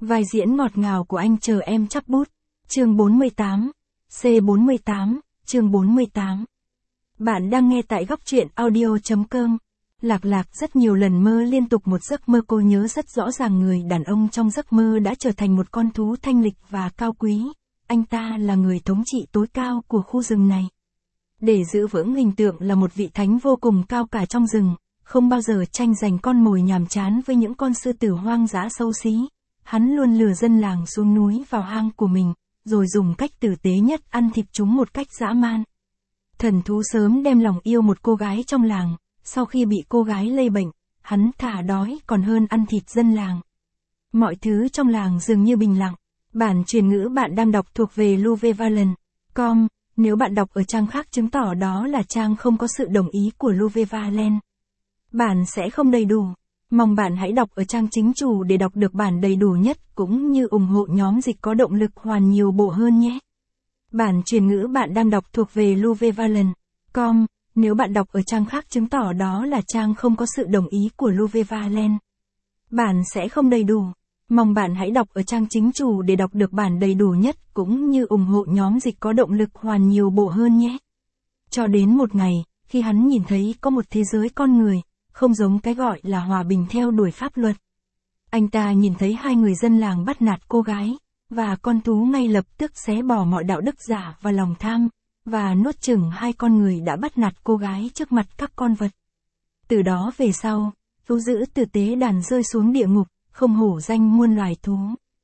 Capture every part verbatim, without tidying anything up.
Vai diễn ngọt ngào của anh chờ em chắc bút. Chương bốn mươi tám. C bốn mươi tám, chương bốn mươi tám. Bạn đang nghe tại góc truyện audio.com. Lạc Lạc rất nhiều lần mơ liên tục một giấc mơ, cô nhớ rất rõ ràng người đàn ông trong giấc mơ đã trở thành một con thú thanh lịch và cao quý. Anh ta là người thống trị tối cao của khu rừng này. Để giữ vững hình tượng là một vị thánh vô cùng cao cả trong rừng, không bao giờ tranh giành con mồi nhàm chán với những con sư tử hoang dã xấu xí. Hắn luôn lừa dân làng xuống núi vào hang của mình, rồi dùng cách tử tế nhất ăn thịt chúng một cách dã man. Thần thú sớm đem lòng yêu một cô gái trong làng, sau khi bị cô gái lây bệnh, hắn thà đói còn hơn ăn thịt dân làng. Mọi thứ trong làng dường như bình lặng. Bản truyền ngữ bạn đang đọc thuộc về Luvevallen chấm com, nếu bạn đọc ở trang khác chứng tỏ đó là trang không có sự đồng ý của Luvevallen. Bản sẽ không đầy đủ. Mong bạn hãy đọc ở trang chính chủ để đọc được bản đầy đủ nhất cũng như ủng hộ nhóm dịch có động lực hoàn nhiều bộ hơn nhé. Bản truyền ngữ bạn đang đọc thuộc về Luvevallen chấm com, nếu bạn đọc ở trang khác chứng tỏ đó là trang không có sự đồng ý của Luvevallen. Bản sẽ không đầy đủ. Mong bạn hãy đọc ở trang chính chủ để đọc được bản đầy đủ nhất cũng như ủng hộ nhóm dịch có động lực hoàn nhiều bộ hơn nhé. Cho đến một ngày, khi hắn nhìn thấy có một thế giới con người, không giống cái gọi là hòa bình theo đuổi pháp luật. Anh ta nhìn thấy hai người dân làng bắt nạt cô gái, và con thú ngay lập tức xé bỏ mọi đạo đức giả và lòng tham, và nuốt chửng hai con người đã bắt nạt cô gái trước mặt các con vật. Từ đó về sau, thú dữ tử tế đàn rơi xuống địa ngục, không hổ danh muôn loài thú.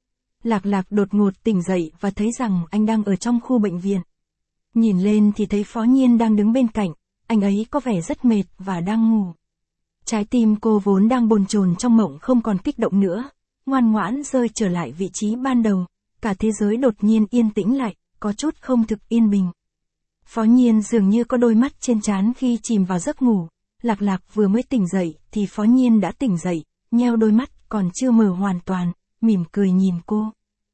Lạc Lạc đột ngột tỉnh dậy và thấy rằng anh đang ở trong khu bệnh viện. Nhìn lên thì thấy Phó Nhiên đang đứng bên cạnh, anh ấy có vẻ rất mệt và đang ngủ. Trái tim cô vốn đang bồn chồn trong mộng không còn kích động nữa, ngoan ngoãn rơi trở lại vị trí ban đầu, cả thế giới đột nhiên yên tĩnh lại, có chút không thực yên bình. Phó Nhiên dường như có đôi mắt trên trán khi chìm vào giấc ngủ. Lạc Lạc vừa mới tỉnh dậy thì Phó Nhiên đã tỉnh dậy, nheo đôi mắt còn chưa mở hoàn toàn, mỉm cười nhìn cô.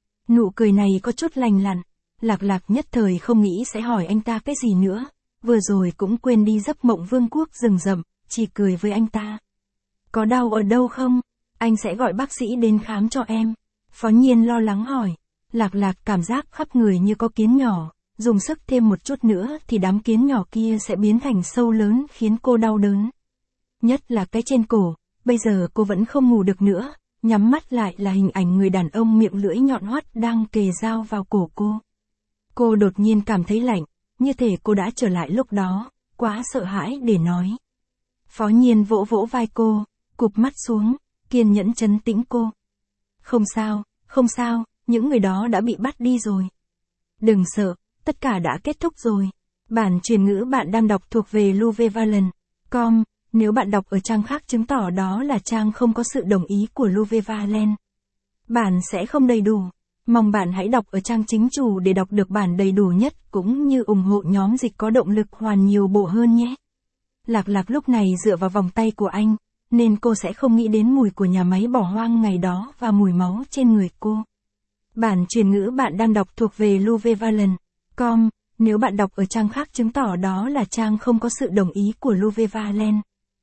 Nụ cười này có chút lành lặn. Lạc Lạc nhất thời không nghĩ sẽ hỏi anh ta cái gì nữa, vừa rồi cũng quên đi giấc mộng vương quốc rừng rậm, chỉ cười với anh ta. Có đau ở đâu không? Anh sẽ gọi bác sĩ đến khám cho em. Phó Nhiên lo lắng hỏi. Lạc Lạc cảm giác khắp người như có kiến nhỏ, dùng sức thêm một chút nữa thì đám kiến nhỏ kia sẽ biến thành sâu lớn khiến cô đau đớn. Nhất là cái trên cổ, bây giờ cô vẫn không ngủ được nữa, nhắm mắt lại là hình ảnh người đàn ông miệng lưỡi nhọn hoắt đang kề dao vào cổ cô. Cô đột nhiên cảm thấy lạnh, như thể cô đã trở lại lúc đó, quá sợ hãi để nói. Phó Nhiên vỗ vỗ vai cô, cụp mắt xuống, kiên nhẫn trấn tĩnh cô. Không sao, không sao, những người đó đã bị bắt đi rồi. Đừng sợ, tất cả đã kết thúc rồi. Bản truyền ngữ bạn đang đọc thuộc về Luvevallen chấm com, nếu bạn đọc ở trang khác chứng tỏ đó là trang không có sự đồng ý của Luvevallen. Bản sẽ không đầy đủ. Mong bạn hãy đọc ở trang chính chủ để đọc được bản đầy đủ nhất cũng như ủng hộ nhóm dịch có động lực hoàn nhiều bộ hơn nhé. Lạc Lạc lúc này dựa vào vòng tay của anh, nên cô sẽ không nghĩ đến mùi của nhà máy bỏ hoang ngày đó và mùi máu trên người cô. Bản truyền ngữ bạn đang đọc thuộc về Luvevallen chấm com, nếu bạn đọc ở trang khác chứng tỏ đó là trang không có sự đồng ý của Luvevallen.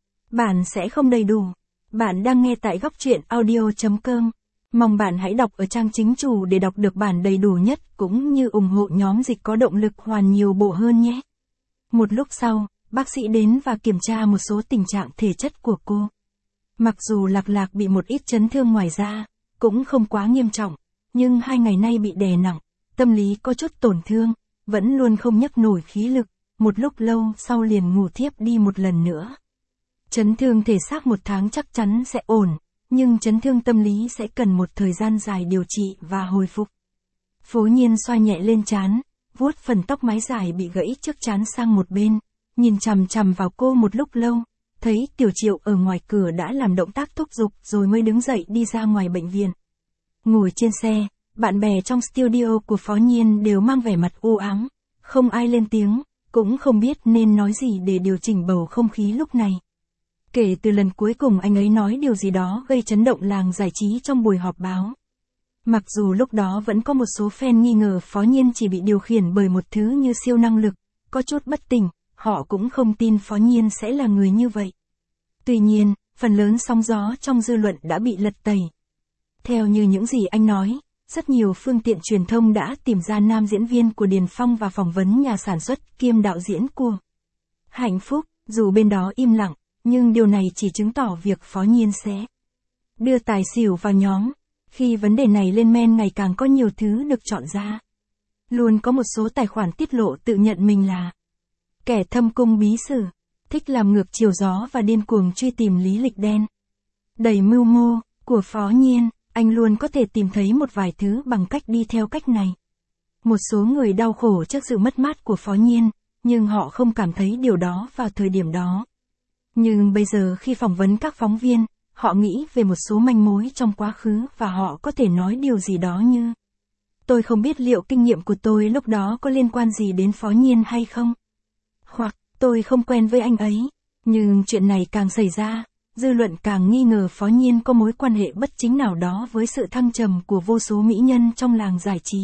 Bản sẽ không đầy đủ. Bạn đang nghe tại góc truyện audio.com. Mong bạn hãy đọc ở trang chính chủ để đọc được bản đầy đủ nhất cũng như ủng hộ nhóm dịch có động lực hoàn nhiều bộ hơn nhé. Một lúc sau, bác sĩ đến và kiểm tra một số tình trạng thể chất của cô. Mặc dù Lạc Lạc bị một ít chấn thương ngoài da, cũng không quá nghiêm trọng, nhưng hai ngày nay bị đè nặng, tâm lý có chút tổn thương, vẫn luôn không nhấc nổi khí lực, một lúc lâu sau liền ngủ thiếp đi một lần nữa. Chấn thương thể xác một tháng chắc chắn sẽ ổn, nhưng chấn thương tâm lý sẽ cần một thời gian dài điều trị và hồi phục. Phó Nhiên xoa nhẹ lên trán, vuốt phần tóc mái dài bị gãy trước trán sang một bên, nhìn chằm chằm vào cô một lúc lâu, thấy Tiểu Triệu ở ngoài cửa đã làm động tác thúc giục rồi mới đứng dậy đi ra ngoài bệnh viện. Ngồi trên xe, bạn bè trong studio của Phó Nhiên đều mang vẻ mặt u ám, không ai lên tiếng, cũng không biết nên nói gì để điều chỉnh bầu không khí lúc này. Kể từ lần cuối cùng anh ấy nói điều gì đó gây chấn động làng giải trí trong buổi họp báo. Mặc dù lúc đó vẫn có một số fan nghi ngờ Phó Nhiên chỉ bị điều khiển bởi một thứ như siêu năng lực, có chút bất tỉnh, họ cũng không tin Phó Nhiên sẽ là người như vậy. Tuy nhiên, phần lớn sóng gió trong dư luận đã bị lật tẩy. Theo như những gì anh nói, rất nhiều phương tiện truyền thông đã tìm ra nam diễn viên của Điền Phong và phỏng vấn nhà sản xuất kiêm đạo diễn của Hạnh Phúc, dù bên đó im lặng, nhưng điều này chỉ chứng tỏ việc Phó Nhiên sẽ đưa tài xỉu vào nhóm. Khi vấn đề này lên men ngày càng có nhiều thứ được chọn ra. Luôn có một số tài khoản tiết lộ tự nhận mình là kẻ thâm cung bí sử, thích làm ngược chiều gió và điên cuồng truy tìm lý lịch đen. Đầy mưu mô của Phó Nhiên, anh luôn có thể tìm thấy một vài thứ bằng cách đi theo cách này. Một số người đau khổ trước sự mất mát của Phó Nhiên, nhưng họ không cảm thấy điều đó vào thời điểm đó. Nhưng bây giờ khi phỏng vấn các phóng viên, họ nghĩ về một số manh mối trong quá khứ và họ có thể nói điều gì đó như: tôi không biết liệu kinh nghiệm của tôi lúc đó có liên quan gì đến Phó Nhiên hay không. Hoặc, tôi không quen với anh ấy. Nhưng chuyện này càng xảy ra, dư luận càng nghi ngờ Phó Nhiên có mối quan hệ bất chính nào đó với sự thăng trầm của vô số mỹ nhân trong làng giải trí.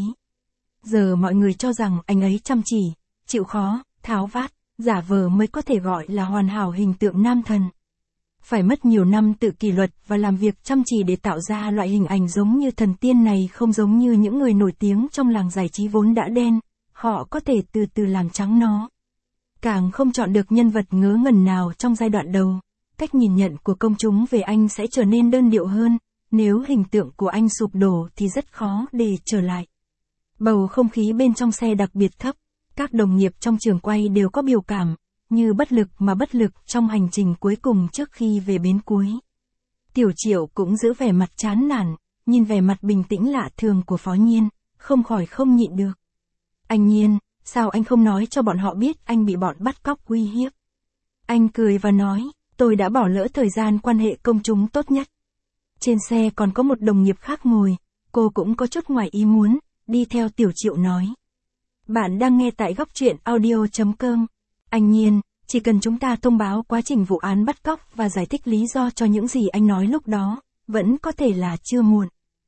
Giờ mọi người cho rằng anh ấy chăm chỉ, chịu khó, tháo vát, giả vờ mới có thể gọi là hoàn hảo hình tượng nam thần. Phải mất nhiều năm tự kỷ luật và làm việc chăm chỉ để tạo ra loại hình ảnh giống như thần tiên này, không giống như những người nổi tiếng trong làng giải trí vốn đã đen, họ có thể từ từ làm trắng nó. Càng không chọn được nhân vật ngớ ngẩn nào trong giai đoạn đầu, cách nhìn nhận của công chúng về anh sẽ trở nên đơn điệu hơn. Nếu hình tượng của anh sụp đổ thì rất khó để trở lại. Bầu không khí bên trong xe đặc biệt thấp, các đồng nghiệp trong trường quay đều có biểu cảm, như bất lực mà bất lực trong hành trình cuối cùng trước khi về bến cuối. Tiểu Triệu cũng giữ vẻ mặt chán nản, nhìn vẻ mặt bình tĩnh lạ thường của Phó Nhiên, không khỏi không nhịn được. Anh Nhiên, sao anh không nói cho bọn họ biết anh bị bọn bắt cóc uy hiếp? Anh cười và nói, tôi đã bỏ lỡ thời gian quan hệ công chúng tốt nhất. Trên xe còn có một đồng nghiệp khác ngồi, cô cũng có chút ngoài ý muốn, đi theo Tiểu Triệu nói. Bạn đang nghe tại góc truyện audio chấm com. Anh Nhiên, chỉ cần chúng ta thông báo quá trình vụ án bắt cóc và giải thích lý do cho những gì anh nói lúc đó, vẫn có thể là chưa muộn.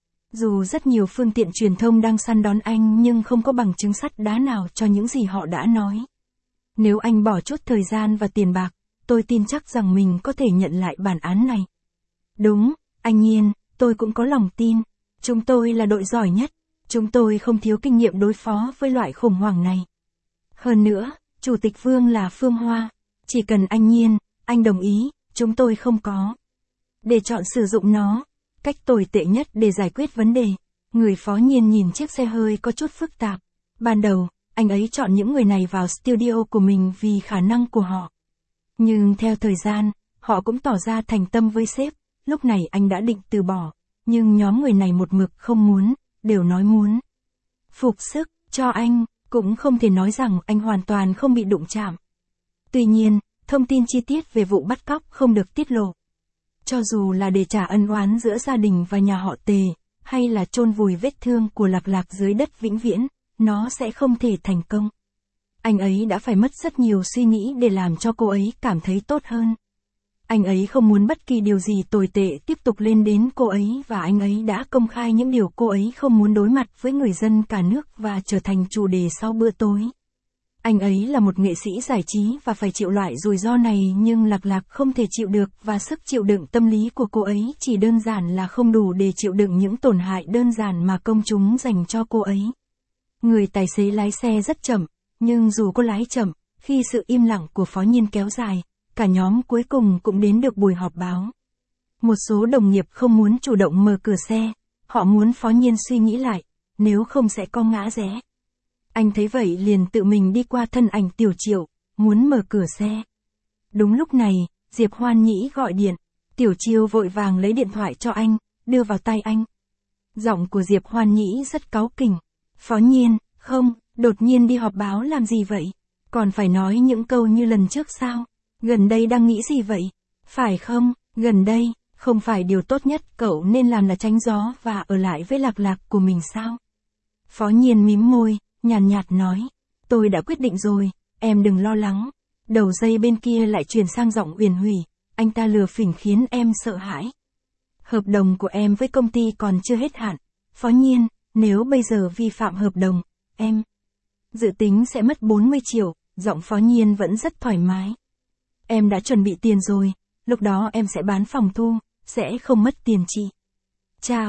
Dù rất nhiều phương tiện truyền thông đang săn đón anh nhưng không có bằng chứng sắt đá nào cho những gì họ đã nói. Nếu anh bỏ chút thời gian và tiền bạc, tôi tin chắc rằng mình có thể nhận lại bản án này. Đúng, anh Nhiên, tôi cũng có lòng tin. Chúng tôi là đội giỏi nhất. Chúng tôi không thiếu kinh nghiệm đối phó với loại khủng hoảng này. Hơn nữa, Chủ tịch Vương là Phương Hoa. Chỉ cần anh Nhiên, anh đồng ý, chúng tôi không có để chọn sử dụng nó. Cách tồi tệ nhất để giải quyết vấn đề. Người Phó Nhiên nhìn chiếc xe hơi có chút phức tạp. Ban đầu, anh ấy chọn những người này vào studio của mình vì khả năng của họ. Nhưng theo thời gian, họ cũng tỏ ra thành tâm với sếp. Lúc này anh đã định từ bỏ. Nhưng nhóm người này một mực không muốn, đều nói muốn phục sức cho anh, cũng không thể nói rằng anh hoàn toàn không bị đụng chạm. Tuy nhiên, thông tin chi tiết về vụ bắt cóc không được tiết lộ. Cho dù là để trả ân oán giữa gia đình và nhà họ Tề, hay là chôn vùi vết thương của Lạc Lạc dưới đất vĩnh viễn, nó sẽ không thể thành công. Anh ấy đã phải mất rất nhiều suy nghĩ để làm cho cô ấy cảm thấy tốt hơn. Anh ấy không muốn bất kỳ điều gì tồi tệ tiếp tục lên đến cô ấy và anh ấy đã công khai những điều cô ấy không muốn đối mặt với người dân cả nước và trở thành chủ đề sau bữa tối. Anh ấy là một nghệ sĩ giải trí và phải chịu loại rủi ro này nhưng Lạc Lạc không thể chịu được và sức chịu đựng tâm lý của cô ấy chỉ đơn giản là không đủ để chịu đựng những tổn hại đơn giản mà công chúng dành cho cô ấy. Người tài xế lái xe rất chậm, nhưng dù cô lái chậm, khi sự im lặng của Phó Nhiên kéo dài, cả nhóm cuối cùng cũng đến được buổi họp báo. Một số đồng nghiệp không muốn chủ động mở cửa xe, họ muốn Phó Nhiên suy nghĩ lại, nếu không sẽ có ngã rẽ. Anh thấy vậy liền tự mình đi qua thân ảnh Tiểu Triệu, muốn mở cửa xe. Đúng lúc này, Diệp Hoan Nhĩ gọi điện, Tiểu Chiêu vội vàng lấy điện thoại cho anh, đưa vào tay anh. Giọng của Diệp Hoan Nhĩ rất cáu kỉnh. Phó Nhiên, không, đột nhiên đi họp báo làm gì vậy? Còn phải nói những câu như lần trước sao? Gần đây đang nghĩ gì vậy? Phải không, gần đây, không phải điều tốt nhất cậu nên làm là tránh gió và ở lại với Lạc Lạc của mình sao? Phó Nhiên mím môi, nhàn nhạt nói, tôi đã quyết định rồi, em đừng lo lắng. Đầu dây bên kia lại truyền sang giọng uyển hủy, anh ta lừa phỉnh khiến em sợ hãi. Hợp đồng của em với công ty còn chưa hết hạn. Phó Nhiên, nếu bây giờ vi phạm hợp đồng, em dự tính sẽ mất bốn mươi triệu, giọng Phó Nhiên vẫn rất thoải mái. Em đã chuẩn bị tiền rồi, lúc đó em sẽ bán phòng thu, sẽ không mất tiền chị. Chào,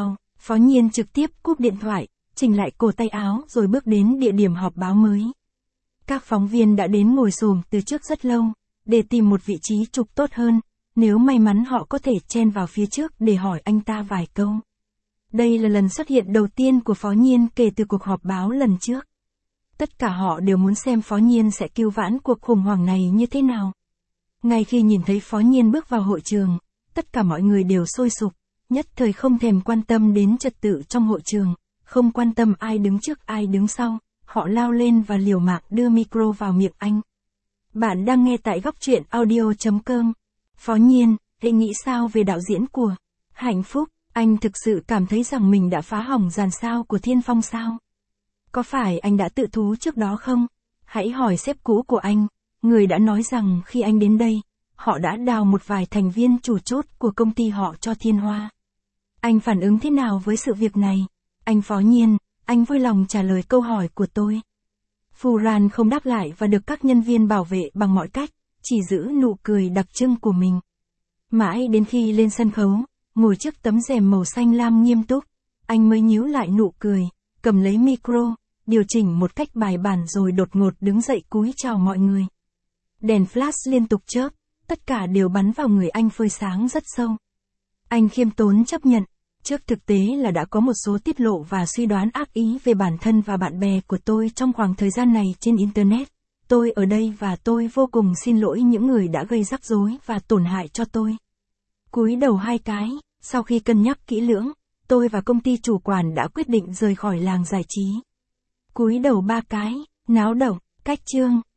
Phó Nhiên trực tiếp cúp điện thoại, chỉnh lại cổ tay áo rồi bước đến địa điểm họp báo mới. Các phóng viên đã đến ngồi xổm từ trước rất lâu, để tìm một vị trí trục tốt hơn, nếu may mắn họ có thể chen vào phía trước để hỏi anh ta vài câu. Đây là lần xuất hiện đầu tiên của Phó Nhiên kể từ cuộc họp báo lần trước. Tất cả họ đều muốn xem Phó Nhiên sẽ cứu vãn cuộc khủng hoảng này như thế nào. Ngay khi nhìn thấy Phó Nhiên bước vào hội trường, tất cả mọi người đều sôi sục, nhất thời không thèm quan tâm đến trật tự trong hội trường, không quan tâm ai đứng trước ai đứng sau, họ lao lên và liều mạng đưa micro vào miệng anh. Bạn đang nghe tại góc truyện audio chấm com. Phó Nhiên, anh nghĩ sao về đạo diễn của Hạnh Phúc? Anh thực sự cảm thấy rằng mình đã phá hỏng dàn sao của Thiên Phong sao? Có phải anh đã tự thú trước đó không? Hãy hỏi sếp cũ của anh, người đã nói rằng khi anh đến đây, họ đã đào một vài thành viên chủ chốt của công ty họ cho Thiên Hoa. Anh phản ứng thế nào với sự việc này? Anh Phó Nhiên, anh vui lòng trả lời câu hỏi của tôi. Phù Ran không đáp lại và được các nhân viên bảo vệ bằng mọi cách, chỉ giữ nụ cười đặc trưng của mình. Mãi đến khi lên sân khấu, ngồi trước tấm rèm màu xanh lam nghiêm túc, anh mới nhíu lại nụ cười, cầm lấy micro, điều chỉnh một cách bài bản rồi đột ngột đứng dậy cúi chào mọi người. Đèn flash liên tục chớp, tất cả đều bắn vào người anh phơi sáng rất sâu. Anh khiêm tốn chấp nhận, trước thực tế là đã có một số tiết lộ và suy đoán ác ý về bản thân và bạn bè của tôi trong khoảng thời gian này trên Internet. Tôi ở đây và tôi vô cùng xin lỗi những người đã gây rắc rối và tổn hại cho tôi. Cúi đầu hai cái, sau khi cân nhắc kỹ lưỡng, tôi và công ty chủ quản đã quyết định rời khỏi làng giải trí. Cúi đầu ba cái, náo động, cách chương.